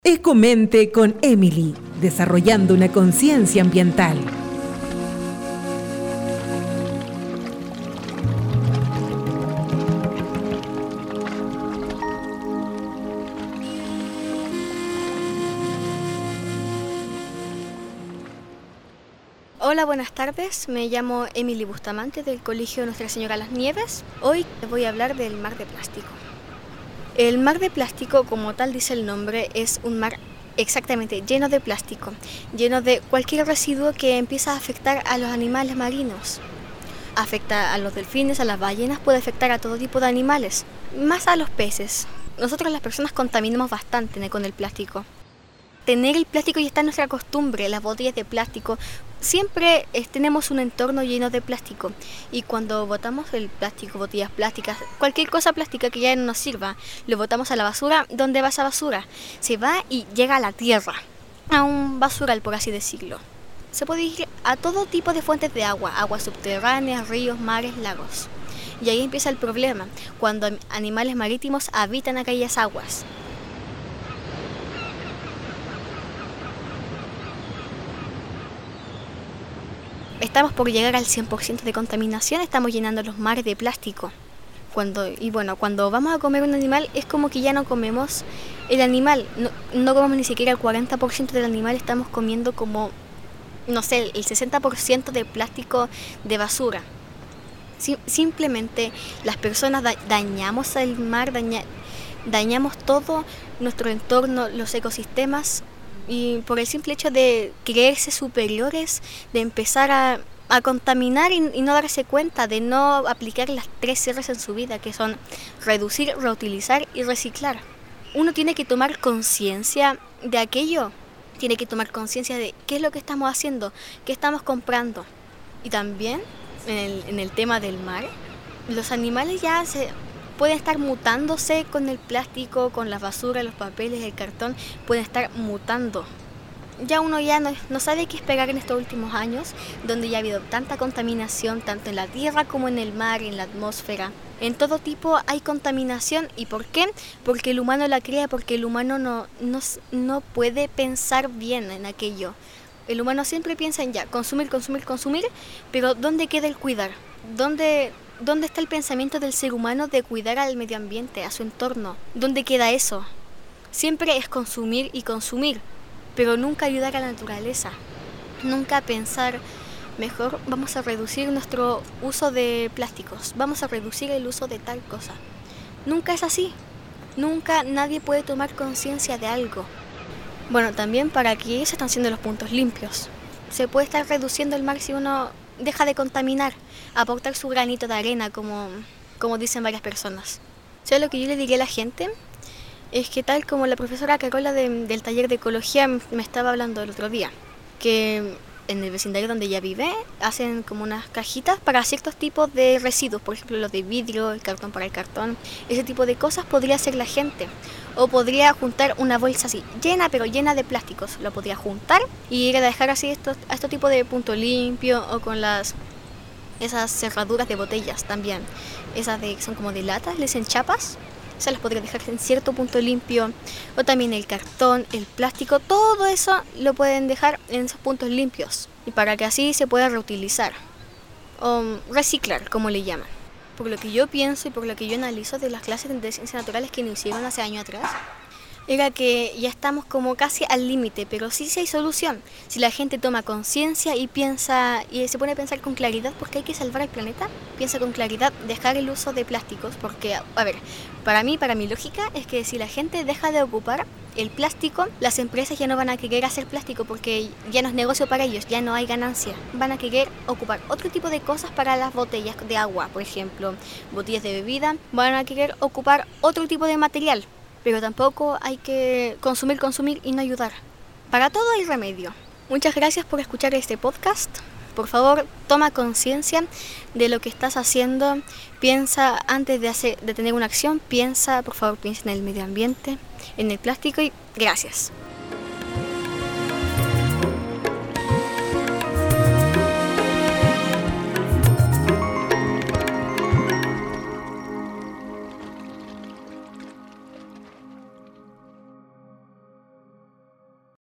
Ecomente con Emily, desarrollando una conciencia ambiental. Hola, buenas tardes. Me llamo Emily Bustamante del Colegio Nuestra Señora Las Nieves. Hoy voy a hablar del mar de plástico. El mar de plástico, como tal dice el nombre, es un mar exactamente lleno de plástico, lleno de cualquier residuo que empieza a afectar a los animales marinos. Afecta a los delfines, a las ballenas, puede afectar a todo tipo de animales, más a los peces. Nosotros las personas contaminamos bastante con el plástico. Tener el plástico ya está en nuestra costumbre, las botellas de plástico. Siempre tenemos un entorno lleno de plástico y cuando botamos el plástico, botellas plásticas, cualquier cosa plástica que ya no nos sirva, lo botamos a la basura. ¿Dónde va esa basura? Se va y llega a la tierra, a un basural, por así decirlo. Se puede ir a todo tipo de fuentes de agua, aguas subterráneas, ríos, mares, lagos. Y ahí empieza el problema, cuando animales marítimos habitan aquellas aguas. Estamos por llegar al 100% de contaminación, estamos llenando los mares de plástico. Cuando vamos a comer un animal es como que ya no comemos el animal, no comemos ni siquiera el 40% del animal, estamos comiendo como, no sé, el 60% de plástico de basura. Simplemente las personas dañamos el mar, dañamos todo nuestro entorno, los ecosistemas. Y por el simple hecho de creerse superiores, de empezar a contaminar y no darse cuenta, de no aplicar las 3 R's en su vida, que son reducir, reutilizar y reciclar. Uno tiene que tomar conciencia de aquello, tiene que tomar conciencia de qué es lo que estamos haciendo, qué estamos comprando. Y también en el tema del mar, los animales ya pueden estar mutándose con el plástico, con la basura, los papeles, el cartón, pueden estar mutando. Ya uno ya no sabe qué esperar en estos últimos años, donde ya ha habido tanta contaminación, tanto en la tierra como en el mar, en la atmósfera. En todo tipo hay contaminación. ¿Y por qué? Porque el humano la crea, porque el humano no puede pensar bien en aquello. El humano siempre piensa en consumir, pero ¿dónde queda el cuidar? ¿Dónde está el pensamiento del ser humano de cuidar al medio ambiente, a su entorno? ¿Dónde queda eso? Siempre es consumir y consumir, pero nunca ayudar a la naturaleza. Nunca pensar, mejor vamos a reducir nuestro uso de plásticos, vamos a reducir el uso de tal cosa. Nunca es así. Nunca nadie puede tomar conciencia de algo. Bueno, también para que se están haciendo los puntos limpios. Se puede estar reduciendo el mar si uno deja de contaminar, aportar su granito de arena, como dicen varias personas. O sea, lo que yo le diría a la gente es que, tal como la profesora Carola del taller de ecología me estaba hablando el otro día, que en el vecindario donde ella vive hacen como unas cajitas para ciertos tipos de residuos, por ejemplo los de vidrio, el cartón para el cartón, ese tipo de cosas podría hacer la gente. O podría juntar una bolsa así, pero llena de plásticos. Lo podría juntar y ir a dejar así a este tipo de punto limpio, o con esas cerraduras de botellas también. Esas son como de latas, les dicen chapas. Se las podría dejar en cierto punto limpio. O también el cartón, el plástico, todo eso lo pueden dejar en esos puntos limpios. Y para que así se pueda reutilizar. O reciclar, como le llaman. Por lo que yo pienso y por lo que yo analizo de las clases de ciencias naturales que nos hicieron hace años atrás, era que ya estamos como casi al límite, pero sí hay solución. Si la gente toma conciencia y piensa y se pone a pensar con claridad, porque hay que salvar el planeta, piensa con claridad, dejar el uso de plásticos, porque, a ver, para mi lógica es que si la gente deja de ocupar el plástico, las empresas ya no van a querer hacer plástico porque ya no es negocio para ellos, ya no hay ganancia. Van a querer ocupar otro tipo de cosas para las botellas de agua, por ejemplo, botellas de bebida, van a querer ocupar otro tipo de material. Pero tampoco hay que consumir y no ayudar. Para todo hay remedio. Muchas gracias por escuchar este podcast. Por favor, toma conciencia de lo que estás haciendo. Piensa antes de tener una acción. Por favor, piensa en el medio ambiente, en el plástico y gracias.